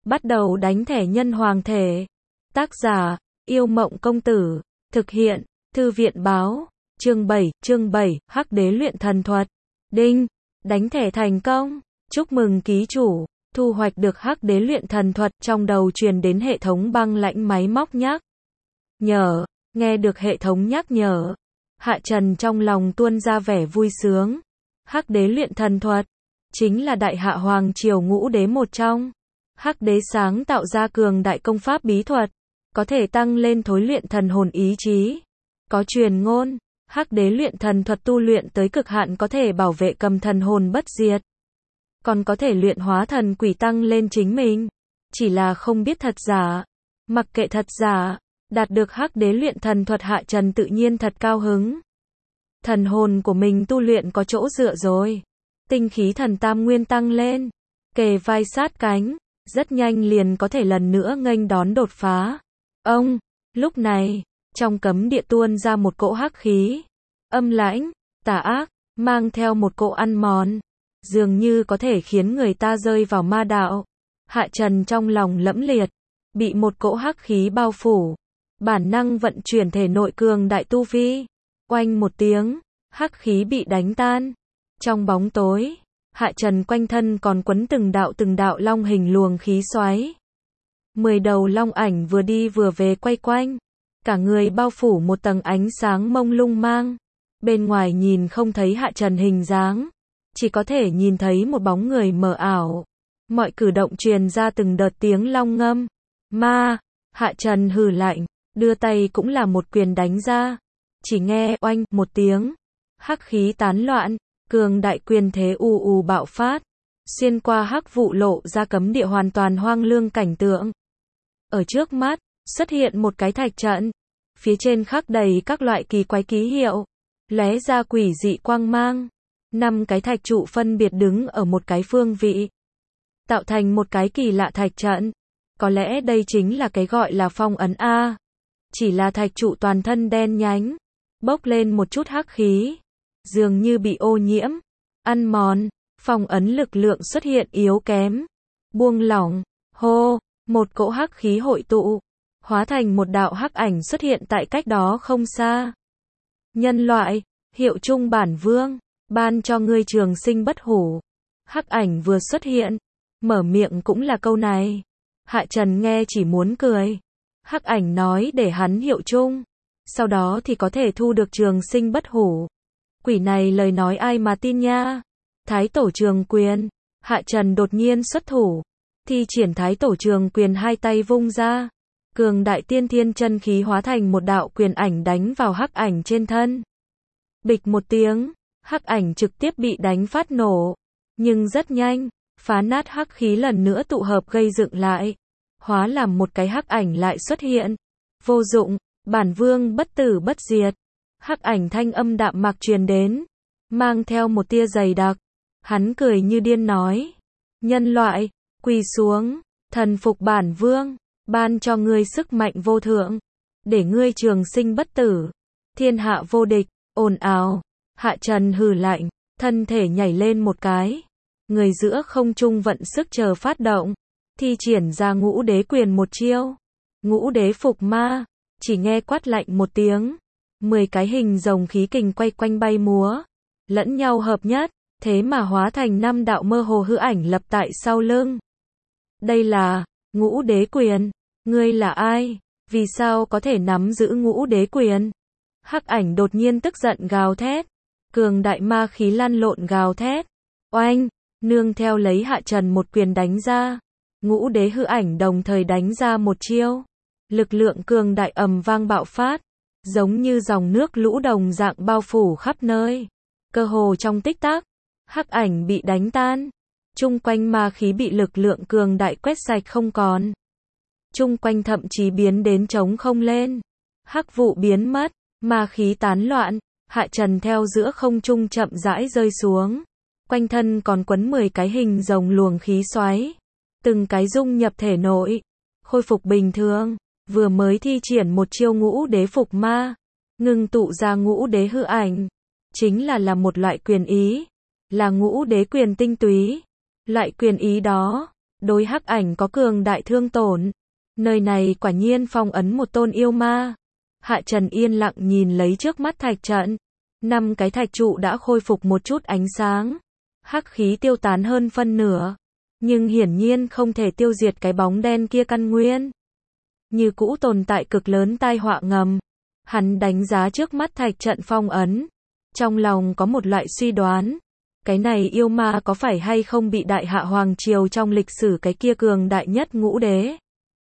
Bắt đầu đánh thẻ nhân hoàng thể. Tác giả, Yêu Mộng Công Tử. Thực hiện, Thư viện Báo. Chương 7, Hắc Đế luyện thần thuật. Đinh, đánh thẻ thành công. Chúc mừng ký chủ, thu hoạch được Hắc Đế luyện thần thuật. Trong đầu truyền đến hệ thống băng lãnh máy móc nhắc nhở. Nghe được hệ thống nhắc nhở, Hạ Trần trong lòng tuôn ra vẻ vui sướng. Hắc Đế luyện thần thuật chính là đại hạ hoàng triều ngũ đế một trong. Hắc Đế sáng tạo ra cường đại công pháp bí thuật, có thể tăng lên thối luyện thần hồn ý chí. Có truyền ngôn, Hắc Đế luyện thần thuật tu luyện tới cực hạn có thể bảo vệ cầm thần hồn bất diệt, còn có thể luyện hóa thần quỷ tăng lên chính mình. Chỉ là không biết thật giả. Mặc kệ thật giả, đạt được Hắc Đế luyện thần thuật, Hạ Trần tự nhiên thật cao hứng. Thần hồn của mình tu luyện có chỗ dựa rồi. Tinh khí thần tam nguyên tăng lên, kề vai sát cánh, rất nhanh liền có thể lần nữa nghênh đón đột phá. Ông, lúc này, trong cấm địa tuôn ra một cỗ hắc khí, âm lãnh, tà ác, mang theo một cỗ ăn mòn, dường như có thể khiến người ta rơi vào ma đạo. Hạ Trần trong lòng lẫm liệt, bị một cỗ hắc khí bao phủ, bản năng vận chuyển thể nội cường đại tu vi. Oanh một tiếng, hắc khí bị đánh tan. Trong bóng tối, Hạ Trần quanh thân còn quấn từng đạo long hình luồng khí xoáy. 10 đầu long ảnh vừa đi vừa về quay quanh, cả người bao phủ một tầng ánh sáng mông lung mang. Bên ngoài nhìn không thấy Hạ Trần hình dáng, chỉ có thể nhìn thấy một bóng người mờ ảo. Mọi cử động truyền ra từng đợt tiếng long ngâm. Ma, Hạ Trần hừ lạnh, đưa tay cũng là một quyền đánh ra. Chỉ nghe oanh một tiếng, hắc khí tán loạn, cường đại quyền thế ù ù bạo phát, xuyên qua hắc vụ lộ ra cấm địa hoàn toàn hoang lương cảnh tượng. Ở trước mắt, xuất hiện một cái thạch trận, phía trên khắc đầy các loại kỳ quái ký hiệu, lóe ra quỷ dị quang mang. 5 cái thạch trụ phân biệt đứng ở một cái phương vị, tạo thành một cái kỳ lạ thạch trận. Có lẽ đây chính là cái gọi là phong ấn A. Chỉ là thạch trụ toàn thân đen nhánh, bốc lên một chút hắc khí, dường như bị ô nhiễm, ăn mòn. Phong ấn lực lượng xuất hiện yếu kém, buông lỏng, hô, một cỗ hắc khí hội tụ, hóa thành một đạo hắc ảnh xuất hiện tại cách đó không xa. Nhân loại, hiệu chung bản vương, ban cho ngươi trường sinh bất hủ. Hắc ảnh vừa xuất hiện, mở miệng cũng là câu này. Hạ Trần nghe chỉ muốn cười. Hắc ảnh nói để hắn hiệu chung, sau đó thì có thể thu được trường sinh bất hủ. Quỷ này lời nói ai mà tin nha. Thái tổ trường quyền. Hạ Trần đột nhiên xuất thủ, thi triển thái tổ trường quyền, hai tay vung ra, cường đại tiên thiên chân khí hóa thành một đạo quyền ảnh đánh vào hắc ảnh trên thân. Bịch một tiếng, hắc ảnh trực tiếp bị đánh phát nổ, nhưng rất nhanh, phá nát hắc khí lần nữa tụ hợp gây dựng lại, hóa làm một cái hắc ảnh lại xuất hiện. Vô dụng, bản vương bất tử bất diệt. Hắc ảnh thanh âm đạm mạc truyền đến, mang theo một tia dày đặc. Hắn cười như điên nói, nhân loại, quỳ xuống, thần phục bản vương, ban cho ngươi sức mạnh vô thượng, để ngươi trường sinh bất tử, thiên hạ vô địch. Ồn ào. Hạ Trần hừ lạnh, thân thể nhảy lên một cái, người giữa không trung vận sức chờ phát động, thi triển ra ngũ đế quyền một chiêu. Ngũ đế phục ma. Chỉ nghe quát lạnh một tiếng, 10 cái hình rồng khí kình quay quanh bay múa, lẫn nhau hợp nhất, thế mà hóa thành 5 đạo mơ hồ hư ảnh lập tại sau lưng. Đây là ngũ đế quyền. Ngươi là ai? Vì sao có thể nắm giữ ngũ đế quyền? Hắc ảnh đột nhiên tức giận gào thét, cường đại ma khí lăn lộn gào thét. Oanh, nương theo lấy Hạ Trần một quyền đánh ra, ngũ đế hư ảnh đồng thời đánh ra một chiêu. Lực lượng cường đại ầm vang bạo phát, giống như dòng nước lũ đồng dạng bao phủ khắp nơi. Cơ hồ trong tích tắc, hắc ảnh bị đánh tan, chung quanh ma khí bị lực lượng cường đại quét sạch không còn. Chung quanh thậm chí biến đến trống không lên. Hắc vụ biến mất, ma khí tán loạn, Hạ Trần theo giữa không trung chậm rãi rơi xuống. Quanh thân còn quấn 10 cái hình rồng luồng khí xoáy, từng cái dung nhập thể nội, khôi phục bình thường. Vừa mới thi triển một chiêu ngũ đế phục ma, ngưng tụ ra ngũ đế hư ảnh, chính là một loại quyền ý, là ngũ đế quyền tinh túy. Loại quyền ý đó, đối hắc ảnh có cường đại thương tổn. Nơi này quả nhiên phong ấn một tôn yêu ma. Hạ Trần yên lặng nhìn lấy trước mắt thạch trận. 5 cái thạch trụ đã khôi phục một chút ánh sáng. Hắc khí tiêu tán hơn phân nửa. Nhưng hiển nhiên không thể tiêu diệt cái bóng đen kia căn nguyên. Như cũ tồn tại cực lớn tai họa ngầm. Hắn đánh giá trước mắt thạch trận phong ấn. Trong lòng có một loại suy đoán. Cái này yêu ma có phải hay không bị Đại Hạ Hoàng Triều trong lịch sử cái kia cường đại nhất ngũ đế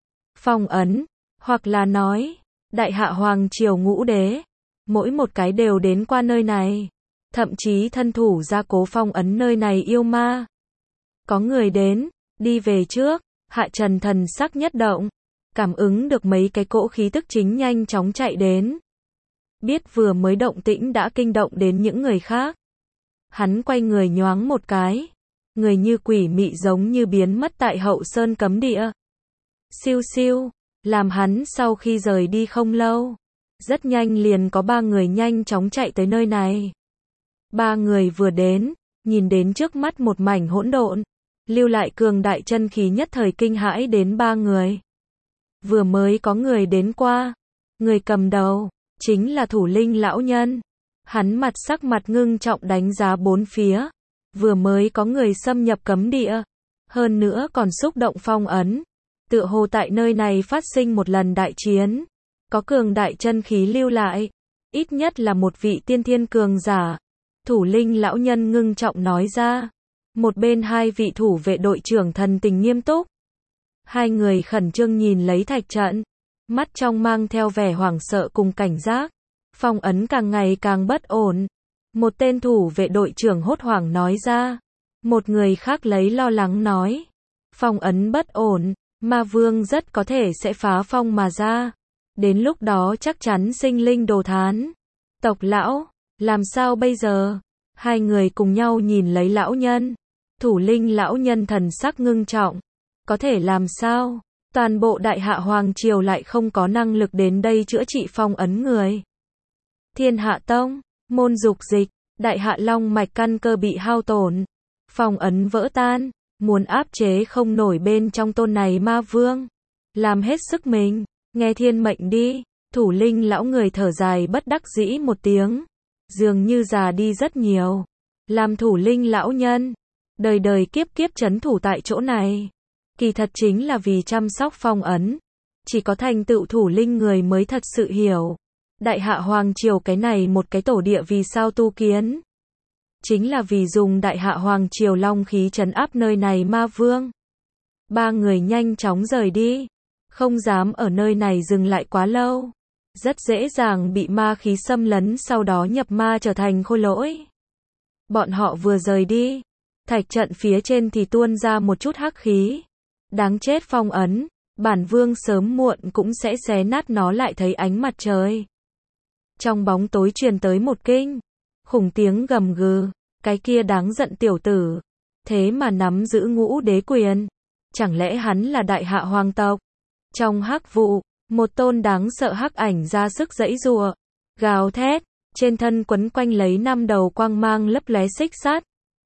phong ấn, hoặc là nói, Đại Hạ Hoàng Triều ngũ đế, mỗi một cái đều đến qua nơi này, thậm chí thân thủ gia cố phong ấn nơi này yêu ma. Có người đến, đi về trước, Hạ Trần thần sắc nhất động, cảm ứng được mấy cái cỗ khí tức chính nhanh chóng chạy đến. Biết vừa mới động tĩnh đã kinh động đến những người khác. Hắn quay người nhoáng một cái, người như quỷ mị giống như biến mất tại Hậu Sơn cấm địa. Siêu siêu, làm hắn sau khi rời đi không lâu, rất nhanh liền có 3 người nhanh chóng chạy tới nơi này. 3 người vừa đến, nhìn đến trước mắt một mảnh hỗn độn, lưu lại cường đại chân khí nhất thời kinh hãi đến 3 người. Vừa mới có người đến qua, người cầm đầu, chính là Thủ Linh lão nhân. Hắn mặt sắc mặt ngưng trọng đánh giá bốn phía. Vừa mới có người xâm nhập cấm địa. Hơn nữa còn xúc động phong ấn. Tựa hồ tại nơi này phát sinh một lần đại chiến. Có cường đại chân khí lưu lại. Ít nhất là một vị tiên thiên cường giả. Thủ Linh lão nhân ngưng trọng nói ra. Một bên 2 vị thủ vệ đội trưởng thần tình nghiêm túc. 2 người khẩn trương nhìn lấy thạch trận. Mắt trong mang theo vẻ hoảng sợ cùng cảnh giác. Phong ấn càng ngày càng bất ổn. Một tên thủ vệ đội trưởng hốt hoảng nói ra. Một người khác lấy lo lắng nói. Phong ấn bất ổn, ma vương rất có thể sẽ phá phong mà ra. Đến lúc đó chắc chắn sinh linh đồ thán. Tộc lão, làm sao bây giờ? 2 người cùng nhau nhìn lấy lão nhân. Thủ Linh lão nhân thần sắc ngưng trọng. Có thể làm sao? Toàn bộ Đại Hạ Hoàng Triều lại không có năng lực đến đây chữa trị phong ấn người. Thiên Hạ Tông, môn dục dịch, Đại Hạ Long mạch căn cơ bị hao tổn, phong ấn vỡ tan, muốn áp chế không nổi bên trong tôn này ma vương. Làm hết sức mình, nghe thiên mệnh đi. Thủ Linh lão người thở dài bất đắc dĩ một tiếng, dường như già đi rất nhiều. Làm Thủ Linh lão nhân, đời đời kiếp kiếp trấn thủ tại chỗ này, kỳ thật chính là vì chăm sóc phong ấn. Chỉ có thành tựu thủ linh người mới thật sự hiểu. Đại Hạ Hoàng Triều cái này một cái tổ địa vì sao tu kiến. Chính là vì dùng Đại Hạ Hoàng Triều long khí trấn áp nơi này ma vương. 3 người nhanh chóng rời đi. Không dám ở nơi này dừng lại quá lâu. Rất dễ dàng bị ma khí xâm lấn sau đó nhập ma trở thành khôi lỗi. Bọn họ vừa rời đi. Thạch trận phía trên thì tuôn ra một chút hắc khí. Đáng chết phong ấn. Bản vương sớm muộn cũng sẽ xé nát nó lại thấy ánh mặt trời. Trong bóng tối truyền tới một kinh khủng tiếng gầm gừ, cái kia đáng giận tiểu tử, thế mà nắm giữ ngũ đế quyền, chẳng lẽ hắn là Đại Hạ hoàng tộc? Trong hắc vụ, một tôn đáng sợ hắc ảnh ra sức giãy giụa, gào thét, trên thân quấn quanh lấy 5 đầu quang mang lấp lóe xích sắt.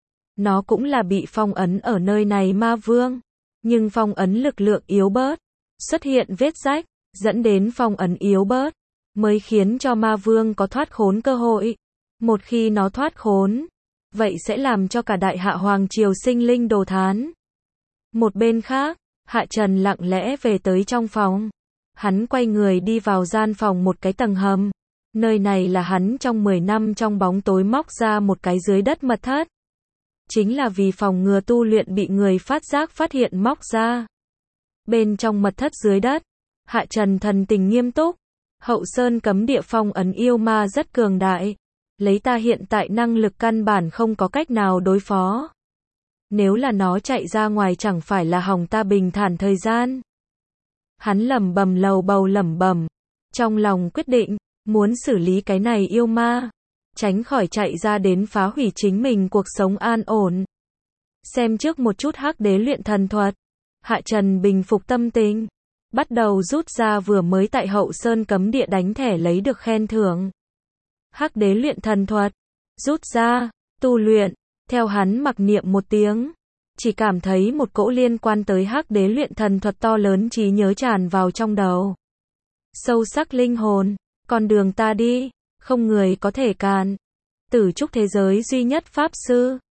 Nó cũng là bị phong ấn ở nơi này ma vương, nhưng phong ấn lực lượng yếu bớt, xuất hiện vết rách, dẫn đến phong ấn yếu bớt, mới khiến cho ma vương có thoát khốn cơ hội. Một khi nó thoát khốn, vậy sẽ làm cho cả Đại Hạ Hoàng Triều sinh linh đồ thán. Một bên khác, Hạ Trần lặng lẽ về tới trong phòng. Hắn quay người đi vào gian phòng một cái tầng hầm. Nơi này là hắn trong 10 năm trong bóng tối móc ra một cái dưới đất mật thất. Chính là vì phòng ngừa tu luyện bị người phát giác phát hiện móc ra. Bên trong mật thất dưới đất, Hạ Trần thần tình nghiêm túc. Hậu Sơn cấm địa phong ấn yêu ma rất cường đại. Lấy ta hiện tại năng lực căn bản không có cách nào đối phó. Nếu là nó chạy ra ngoài chẳng phải là hỏng ta bình thản thời gian. Hắn lẩm bẩm lầu bầu lẩm bẩm. Trong lòng quyết định, muốn xử lý cái này yêu ma. Tránh khỏi chạy ra đến phá hủy chính mình cuộc sống an ổn. Xem trước một chút hắc đế luyện thần thuật. Hạ Trần bình phục tâm tình. Bắt đầu rút ra vừa mới tại Hậu Sơn cấm địa đánh thẻ lấy được khen thưởng. Hắc đế luyện thần thuật. Rút ra, tu luyện. Theo hắn mặc niệm một tiếng. chỉ cảm thấy một cỗ liên quan tới hắc đế luyện thần thuật to lớn trí nhớ tràn vào trong đầu. Sâu sắc linh hồn, con đường ta đi, không người có thể cản. Tử trúc thế giới duy nhất pháp sư.